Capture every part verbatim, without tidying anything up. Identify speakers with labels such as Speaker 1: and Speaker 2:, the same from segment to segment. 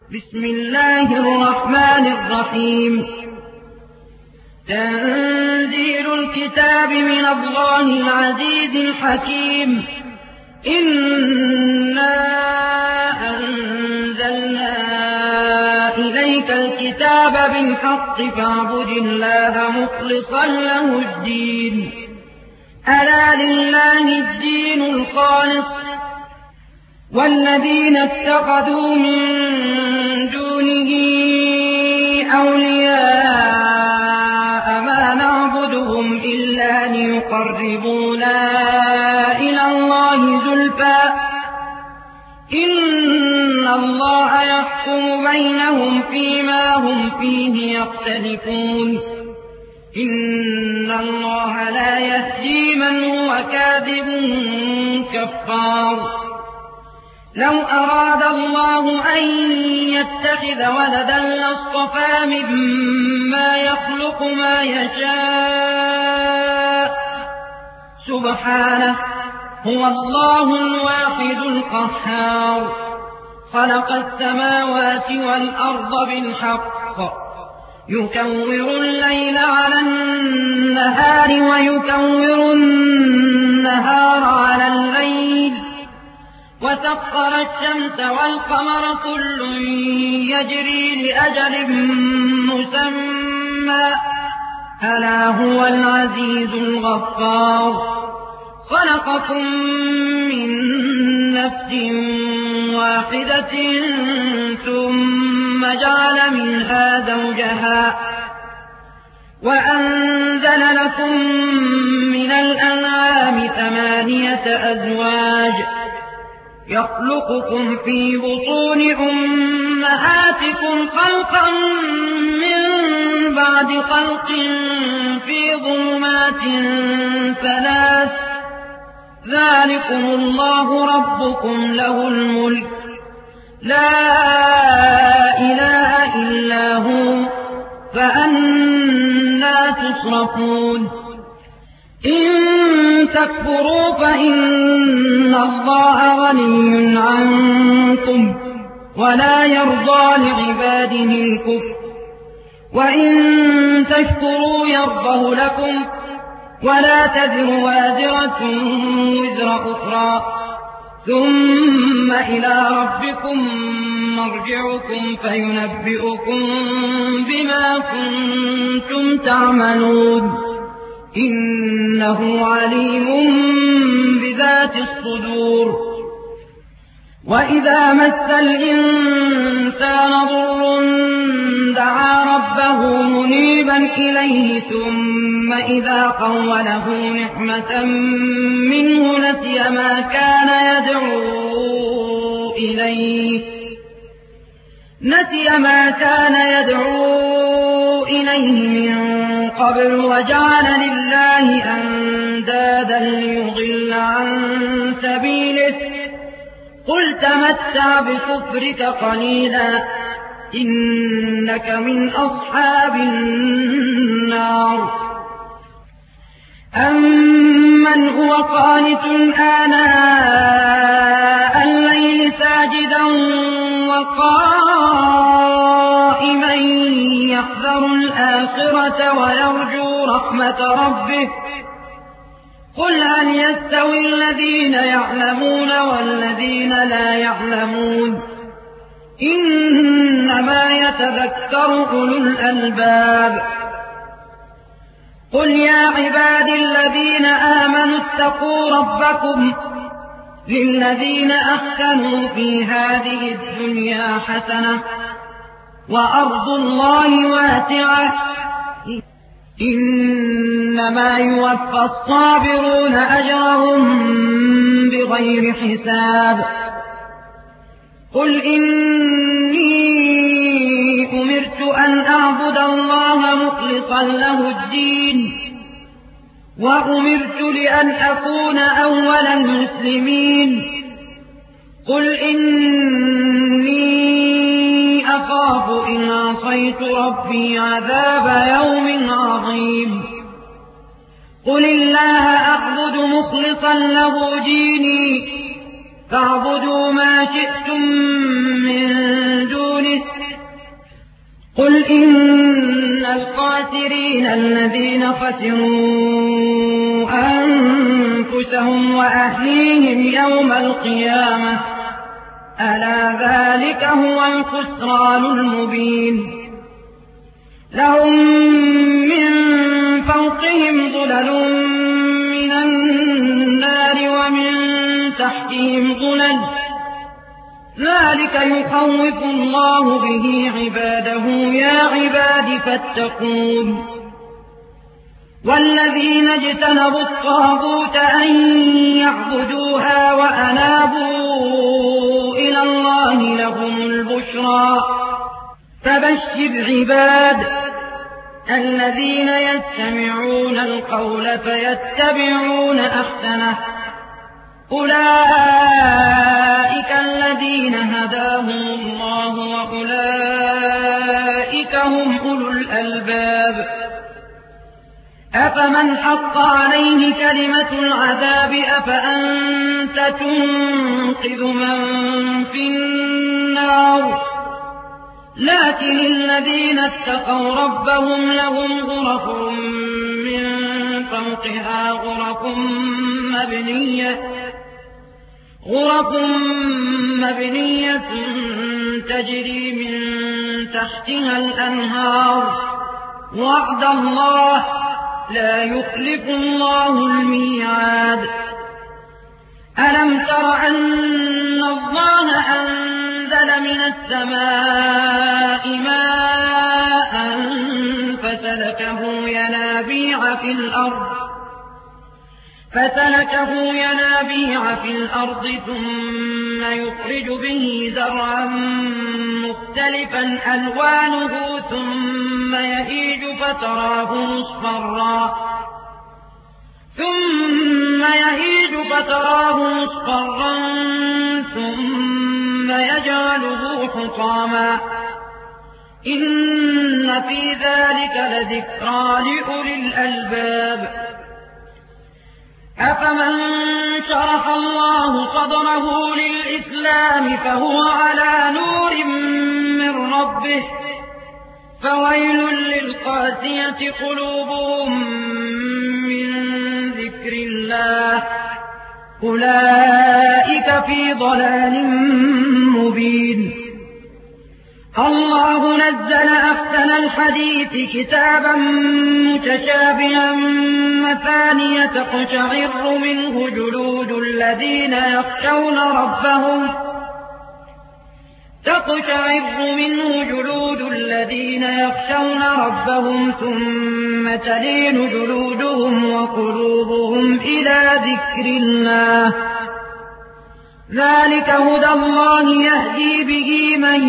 Speaker 1: بسم الله الرحمن الرحيم. تنزيل الكتاب من الله العزيز الحكيم. إنا أنزلنا إليك الكتاب بالحق فاعبد الله مخلصا له الدين. ألا لله الدين الخالص والذين اتخذوا من دونه أولياء ما نعبدهم إلا ليقربونا إلى الله زلفى إن الله يحكم بينهم فيما هم فيه يختلفون. إن الله لا يهدي من هو كاذب كفار. لو أراد الله أن يتخذ ولدا لاصطفى مما يخلق ما يشاء سبحانه هو الله الواحد القهار. خلق السماوات والأرض بالحق يكور الليل على النهار ويكور النهار على الليل وسخر الشمس والقمر كل يجري لأجل مسمى ألا هو العزيز الغفار. خلقكم من نفس واحدة ثم جعل منها زوجها وأنزل لكم من الأنعام ثمانية أزواج يخلقكم في بطون أمهاتكم خلقا من بعد خلق في ظلمات ثلاث ذلكم الله ربكم له الملك لا إله إلا هو فأنى تصرفون. إن تكفروا فإن الله غني عنكم ولا يرضى لعباده الكفر وإن تشكروا يرضه لكم ولا تزر وازرة وزر أخرى ثم إلى ربكم مرجعكم فينبئكم بما كنتم تعملون. إنه عليم بذات الصدور. وإذا مس الإنسان ضر دعا ربه منيبا إليه ثم إذا خوله نعمة منه نسي ما كان يدعو إليه نسي ما كان يدعو إليه من قبل وجعل لله أندادا ليضل عن سبيله. قل تمتع بكفرك قليلا إنك من أصحاب النار. أمن هو قانت آناء الليل ساجدا وقائما يحذر الآخرة ويرجو رحمة ربه قل هل يستوي الذين يعلمون والذين لا يعلمون إنما يتذكر أولو الألباب. قل يا عبادي الذين آمنوا اتقوا ربكم للذين أحسنوا في هذه الدنيا حسنة وأرض الله واسعة إنما يوفى الصابرون أجرهم بغير حساب. قل إني أمرت أن أعبد الله مخلصا له الدين وأمرت لأن أكون أول المسلمين. قل إني أخاف إن عصيت ربي عذاب يوم عظيم. قل الله أعبد مخلصا له ديني فاعبدوا ما شئتم من دونه قل إن الخاسرين الذين خسروا أنفسهم وأهليهم يوم القيامة ألا ذلك هو الخسران المبين لهم من فوقهم ظلل من النار ومن تحتهم ظلل ذلك يخوف الله به عباده يا عباد فاتقون والذين اجتنبوا الطاغوت أن يعبدوها وأنابوا إلى الله لهم البشرى فبشر عباد الذين يستمعون القول فيتبعون أحسنه أولئك الذين هداهم الله وأولئك هم أولو الألباب أفمن حق عليه كلمة العذاب أفأنت تنقذ من في النار لكن الذين اتقوا ربهم لهم غرف من فوقها غرف مبنية غرف مبنية تجري من تحتها الأنهار وعد الله لا يخلف الله الميعاد ألم تر أن الله أنزل من السماء ماء فسلكه ينابيع في الأرض فسلكه ينابيع في الأرض ثم يخرج به زرعا مختلفا ألوانه ثم يهيج فتراه مصفرا ثم يهيج فتراه مصفرا ثم يجعله حطاما إن في ذلك لذكرى لأولي الألباب أفمن شرح الله صدره للإسلام فهو على نور من ربه فويل للقاسية قلوبهم من ذكر الله أولئك في ضلال مبين الله نزل أحسن الحديث كتابا متشابها مثانية تقشعر منه جلود الذين يخشون ربهم تقشعر منه جلود الذين يخشون ربهم ثم تلين جلودهم وقلوبهم إلى ذكر الله ذلك هدى الله يهدي به من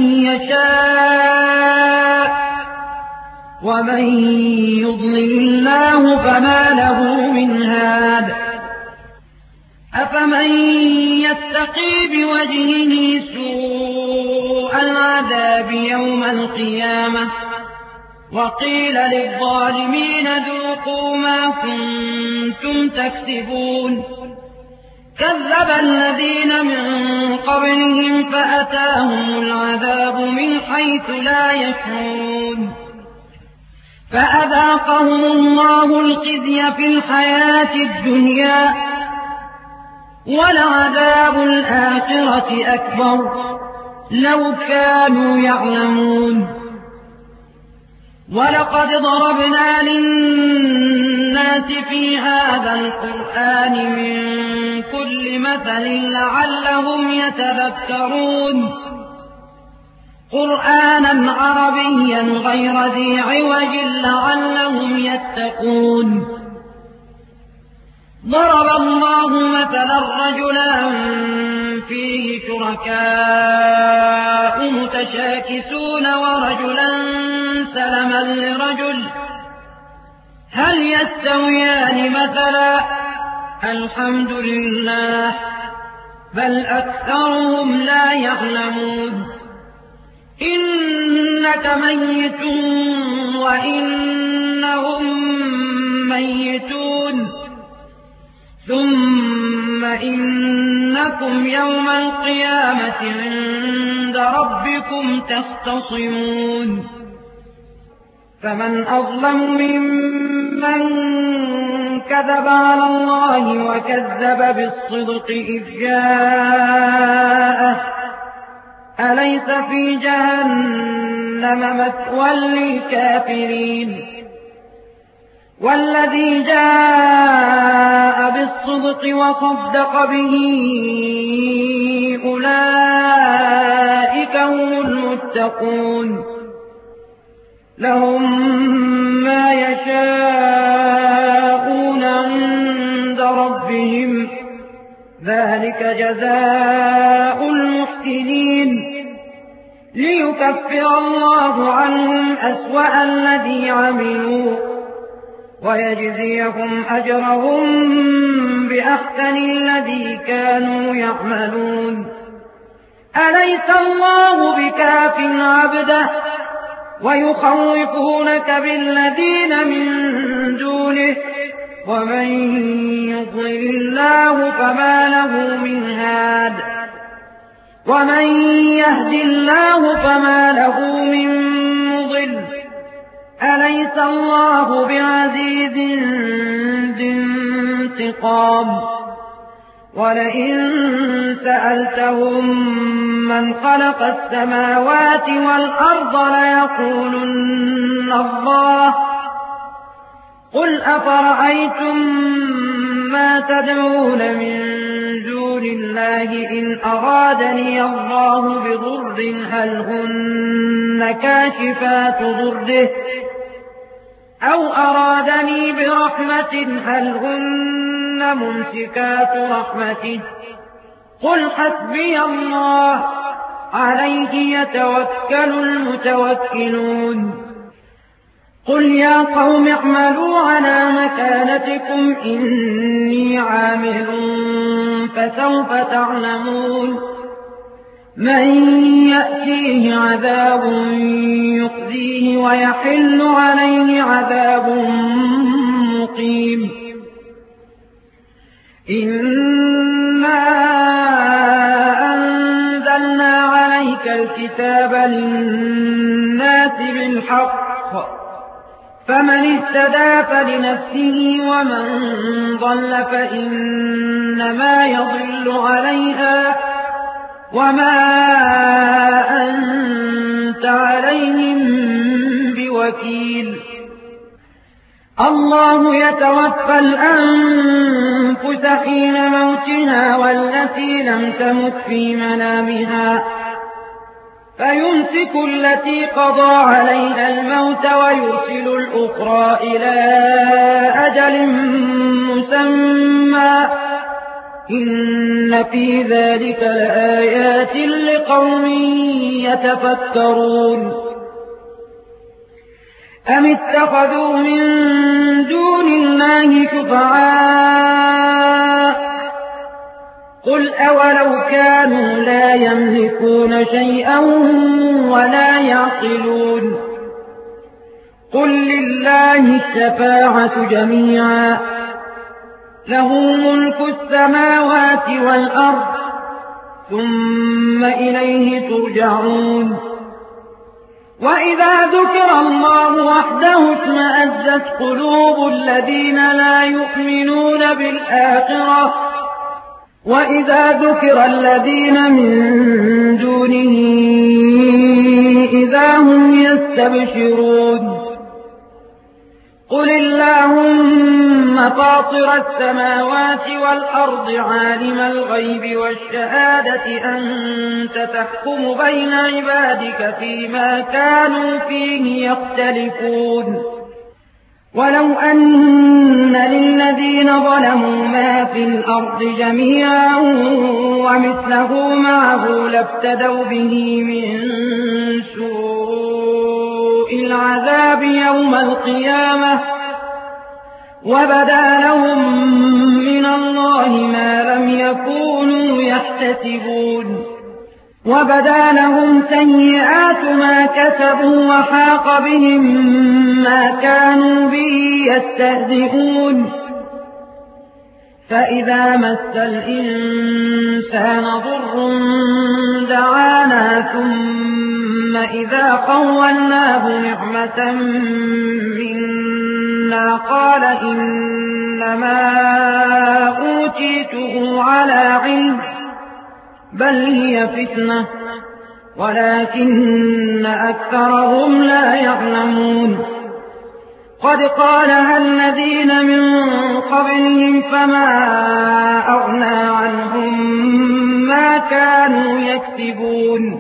Speaker 1: يشاء ومن يضلل الله فما له من هاد أفمن يتقي بوجهه سوء العذاب يوم القيامة وقيل للظالمين ذوقوا ما كنتم تكسبون كذب الذين من قبلهم فأتاهم العذاب من حيث لا يشعرون فأذاقهم الله الخزي في الحياة الدنيا ولعذاب الآخرة أكبر لو كانوا يعلمون ولقد ضربنا للناس في هذا القرآن من كل مثل لعلهم يتذكرون قرآنا عربيا غير ذي عوج لعلهم يتقون ضرب الله مثلا رجلا فيه شركاء متشاكسون ورجلا سلما لرجل هل يستويان مثلا الحمد لله بل أكثرهم لا يعلمون إنك ميت وإنهم ميتون ثم إنكم يوم القيامة عند ربكم تختصمون فمن أظلم ممن كذب على الله وكذب بالصدق إذ جاءه أليس في جهنم مثوى للكافرين والذي جاء بالصدق وصدق به أولئك هم المتقون لهم ما يشاءون عند ربهم ذلك جزاء المحسنين ليكفر الله عنهم أسوأ الذي عملوا ويجزيهم أجرهم بأحسن الذي كانوا يعملون أليس الله بكاف عبده ويخوفونك بالذين من دونه ومن يضلل الله فما له من هاد ومن يهد الله فما له من مضل أليس الله بعزيز ذي انتقام ولئن سألتهم من خلق السماوات والأرض ليقولن الله قل أفرأيتم ما تدعون من دون الله إن أرادني الله بضر هل هن كاشفات ضره أو أرادني برحمة هل هن ممسكات رحمته قل حسبي الله عليه يتوكل المتوكلون قل يا قوم اعملوا على مكانتكم إني عامل فسوف تعلمون من يأتيه عذاب يخزيه ويحل عليه عذاب مقيم إنا أنزلنا عليك الكتاب للناس بالحق فمن اهتدى فلنفسه ومن ضل فإنما يضل عليها وما أنت عليهم بوكيل الله يتوفى الأنفس حين موتها والتي لم تمت في منامها فيمسك التي قضى عليها الموت ويرسل الأخرى إلى أجل مسمى إن في ذلك لآيات لقوم يتفكرون أم اتخذوا من دون الله شفعاء قل أولو كانوا لا يملكون شيئا ولا يعقلون قل لله الشفاعة جميعا له ملك السماوات والأرض ثم إليه ترجعون وإذا ذكر الله وحده اشمأزت قلوب الذين لا يؤمنون بالآخرة وإذا ذكر الذين من دونه إذا هم يستبشرون قل اللهم فاطر السماوات والأرض عالم الغيب والشهادة أنت تحكم بين عبادك فيما كانوا فيه يختلفون ولو أن للذين ظلموا ما في الأرض جميعا ومثله معه لابتدوا به من سوء العذاب يوم القيامة وبدا لهم من الله ما لم يكونوا يحتسبون وبدا لهم سيئات ما كسبوا وحاق بهم ما كانوا به يستهزئون فإذا مس الإنسان ضر دعانا ثم إذا خولناه نعمة منا قال إنما أوتيته على علم بل هي فتنة ولكن أكثرهم لا يعلمون قد قالها الذين من قبلهم فما أغنى عنهم ما كانوا يكسبون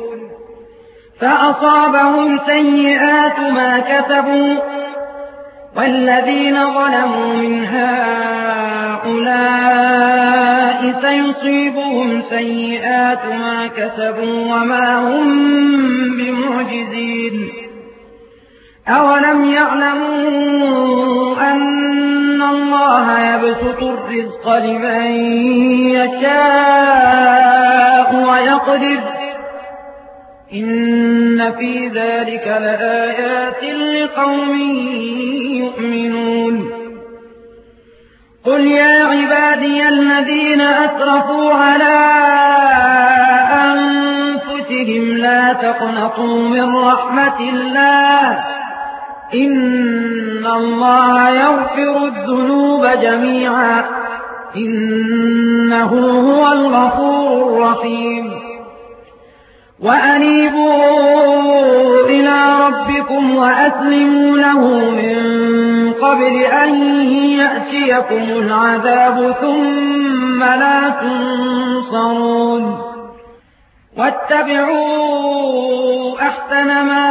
Speaker 1: فأصابهم سيئات ما كسبوا والذين ظلموا من هؤلاء سيصيبهم سيئات ما كسبوا وما هم بمعجزين أولم يعلموا أن الله يبسط الرزق لمن يشاء ويقدر إن في ذلك لآيات لقوم يؤمنون قل يا عبادي الذين أسرفوا على أنفسهم لا تقنطوا من رحمة الله إن الله يغفر الذنوب جميعا إنه هو الغفور الرحيم وأنيبوا إلى ربكم وأسلموا له من قبل أن يأتيكم العذاب ثم لا تنصرون واتبعوا أحسن ما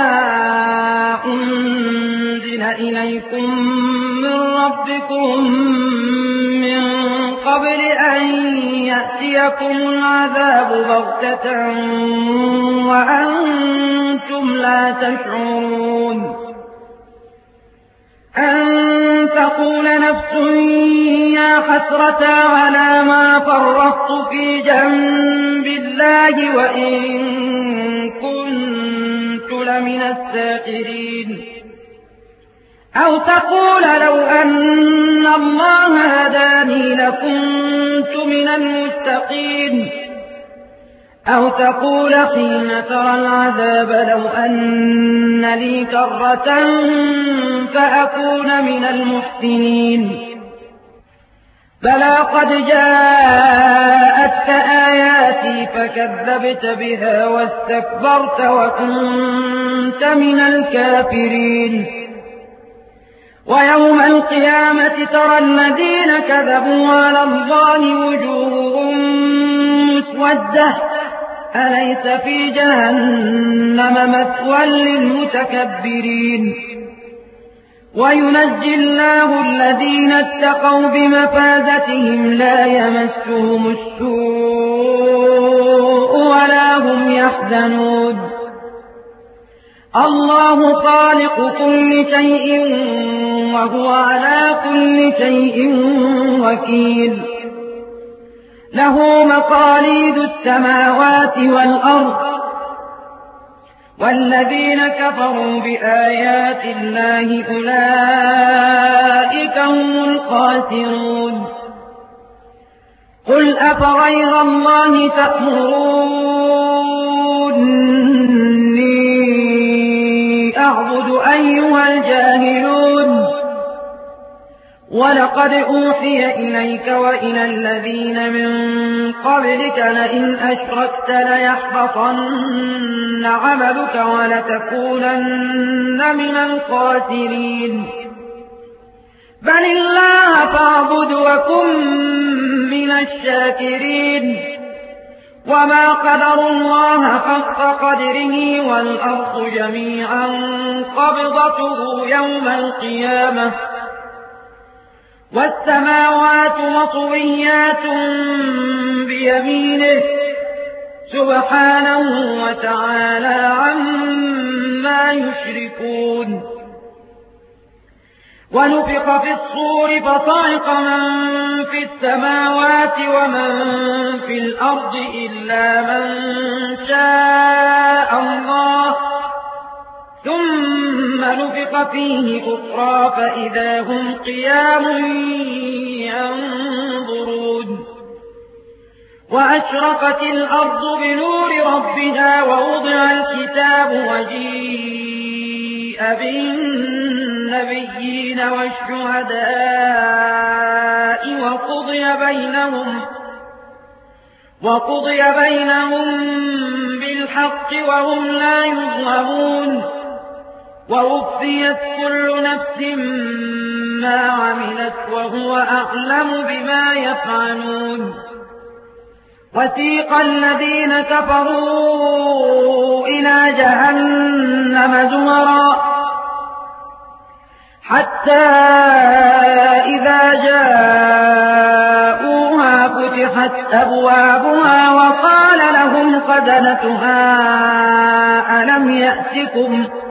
Speaker 1: أنزل إليكم من ربكم من قبل أن يأتيكم العذاب بغتة وأنتم لا تشعرون أن تقول نفس يا حسرة على ما فرطت في جنب الله وإن كنت لمن الساخرين أو تقول لو أن الله هداني لكنت من المتقين أو تقول حين ترى العذاب لو أن لي كرة فأكون من المحسنين بلى قد جاءتك آياتي فكذبت بها واستكبرت وكنت من الكافرين ويوم القيامة ترى الذين كذبوا على الله وجوههم مسودة أليس في جهنم مثوى للمتكبرين وينجي الله الذين اتقوا بمفازتهم لا يمسهم السوء ولا هم يحزنون الله خالق كل شيء وهو على كل شيء وكيل له مقاليد السماوات والأرض والذين كفروا بآيات الله أولئك هم الخاسرون قل أفغير الله تأمروني أعبد أيها الجاهلون ولقد أوحي إليك وإلى الذين من قبلك لئن أشركت ليحبطن عملك ولتكونن من الخاسرين بل الله فاعبد وكن من الشاكرين وما قدروا الله حق قدره والأرض جميعا قبضته يوم القيامة والسماوات مطويات بيمينه سبحانه وتعالى عما يشركون ونفخ في الصور فصعق من في السماوات ومن في الأرض إلا من شاء الله ثم نفخ فيه أخرى فإذا هم قيام ينظرون وأشرقت الأرض بنور ربها ووضع الكتاب وجيء بالنبيين والشهداء وقضي بينهم وقضي بينهم بالحق وهم لا يظلمون ووفيت كل نفس ما عملت وهو أعلم بما يفعلون وسيق الذين كفروا إلى جهنم زمرا حتى إذا جاءوها فتحت أبوابها وقال لهم خزنتها ألم يأتكم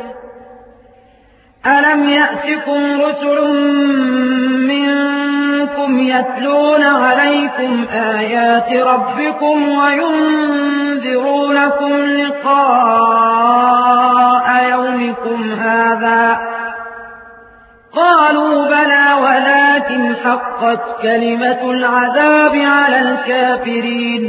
Speaker 1: ألم يأتكم رسل منكم يتلون عليكم آيات ربكم وينذرونكم لقاء يومكم هذا قالوا بلى ولكن حقت كلمة العذاب على الكافرين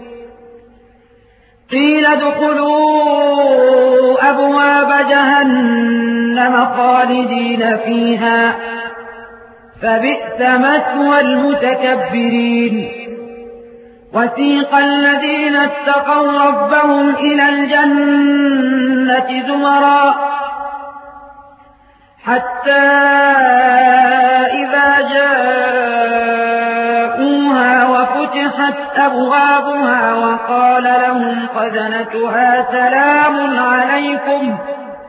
Speaker 1: قيل ادخلوا أبواب جهنم خالدين فيها فبئس مثوى المتكبرين وسيق الذين اتقوا ربهم إلى الجنة زمرا حتى إذا جاءوها وفتحت أبوابها وقال لهم خزنتها سلام عليكم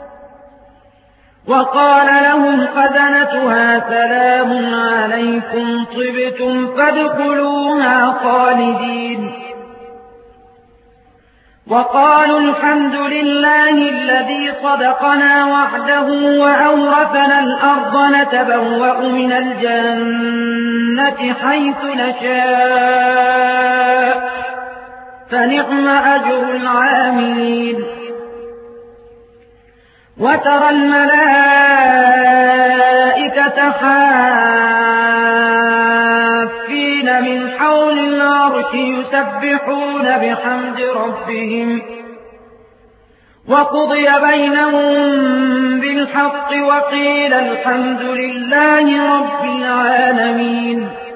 Speaker 1: وقال لهم خزنتها سلام عليكم طبتم فادخلوها خالدين وقالوا الحمد لله الذي صدقنا وعده وأورثنا الأرض نتبوأ من الجنة حيث نشاء فنعم أجر العاملين وترى الملائكة حافين من حول العرش يسبحون بحمد ربهم وقضي بينهم بالحق وقيل الحمد لله رب العالمين